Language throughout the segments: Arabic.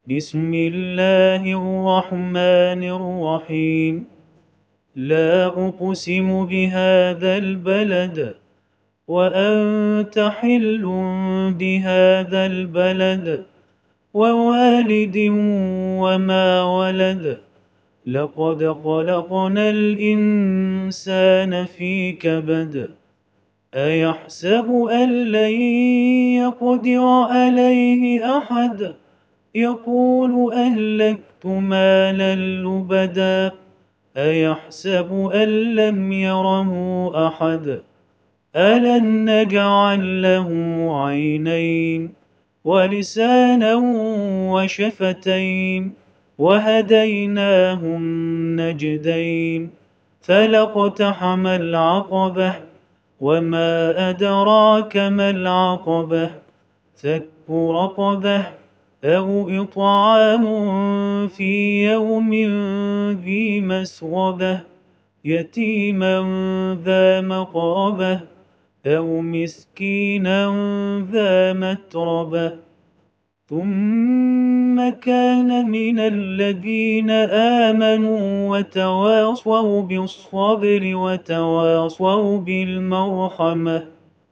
بسم الله الرحمن الرحيم. لا أقسم بهذا البلد وأنت حل بهذا البلد ووالد وما ولد. لقد خلقنا الإنسان في كبد. أيحسب أن لن يقدر عليه أحد. يقول أهلكت مالا لبدا. أيحسب أن لم يره أحد. ألم نجعل له عينين ولسانا وشفتين وهديناه النجدين. فلاقتحم العقبة وما أدراك ما العقبة. فك رقبة أو إطعام في يوم ذي مسغبة يتيما ذا مقربة أو مسكينا ذا متربة. ثم كان من الذين آمنوا وتواصوا بالصبر وتواصوا بالمرحمة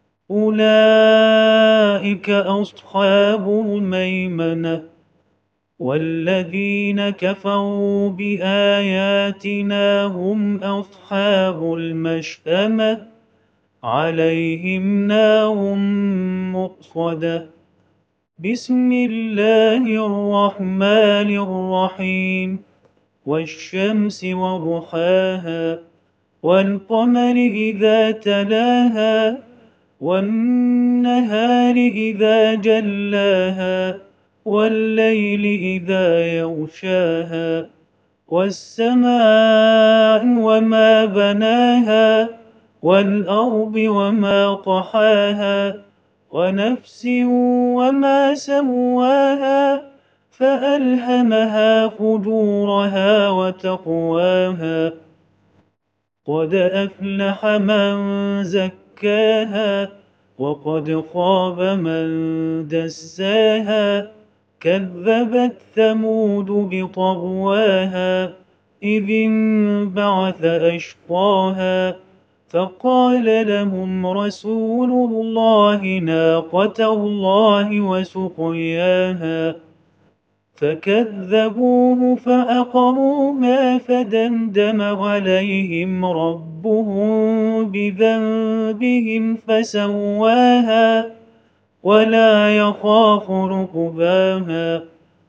أولئك أصحاب الميمنة. والذين كفروا بآياتنا هم أصحاب المشأمة عليهم نار مؤصدة. بسم الله الرحمن الرحيم. والشمس وضحاها والقمر إذا تلاها والنهار إذا جلاها والليل إذا يغشاها والسماء وما بناها والأرض وما طحاها ونفس وما سواها فألهمها فجورها وتقواها. قد أفلح من زكاها وقد خاب من دساها. كذبت ثمود بطغواها إذ انبعث أشقاها فقال لهم رسول الله ناقة الله وسقياها فكذبوه فعقروها فدمدم عليهم ربهم بذنبهم فسواها ولا يخاف عقباها.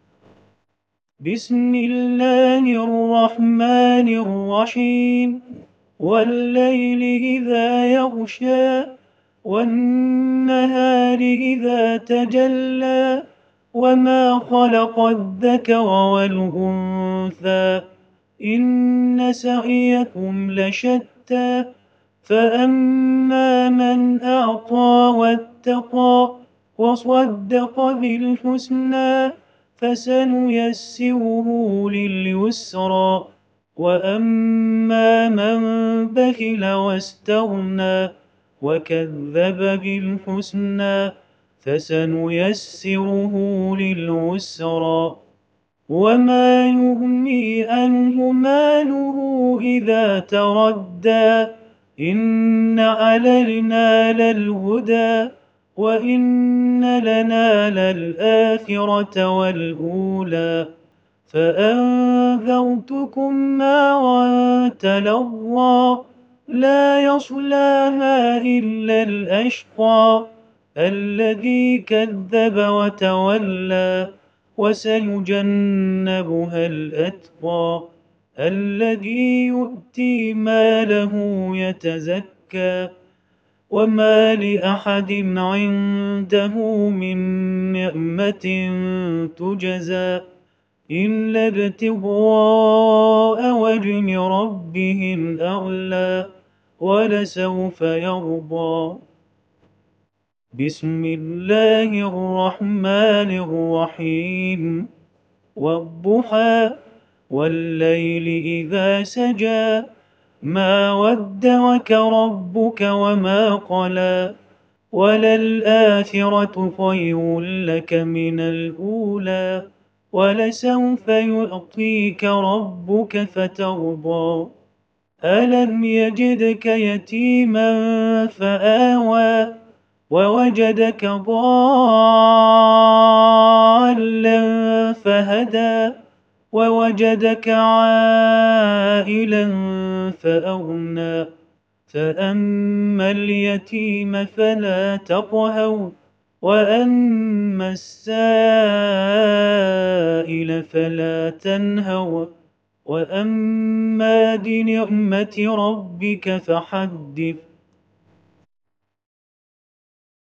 بسم الله الرحمن الرحيم. والليل إذا يغشى والنهار إذا تجلى وما خلق الذكر والأنثى إن سعيكم لشتى. فأما من أعطى واتقى وصدق بالحسنى فسنيسره لليسرى. وأما من بخل واستغنى وكذب بالحسنى فسنيسره للعسرى. وما يغني عنه ماله إذا تردى. إن علينا للهدى وإن لنا للآخرة والأولى. فأنذرتكم نارا تلظى لا يصلاها إلا الأشقى الذي كذب وتولى. وسيجنبها الأتقى الذي يؤتي ماله يتزكى. وما لأحد عنده من نعمة تجزى إلا ابتغاء وجه ربه الأعلى ولسوف يرضى. بسم الله الرحمن الرحيم. والضحى والليل إذا سجى ما ودعك ربك وما قلى. وللآخرة خير لك من الأولى ولسوف يعطيك ربك فترضى ألم يجدك يتيما فآوى ووجدك ضالا فهدى ووجدك عائلا فأغنى فأما اليتيم فلا تقهر وأما السائل فلا تنهر وأما بنعمة ربك فحدث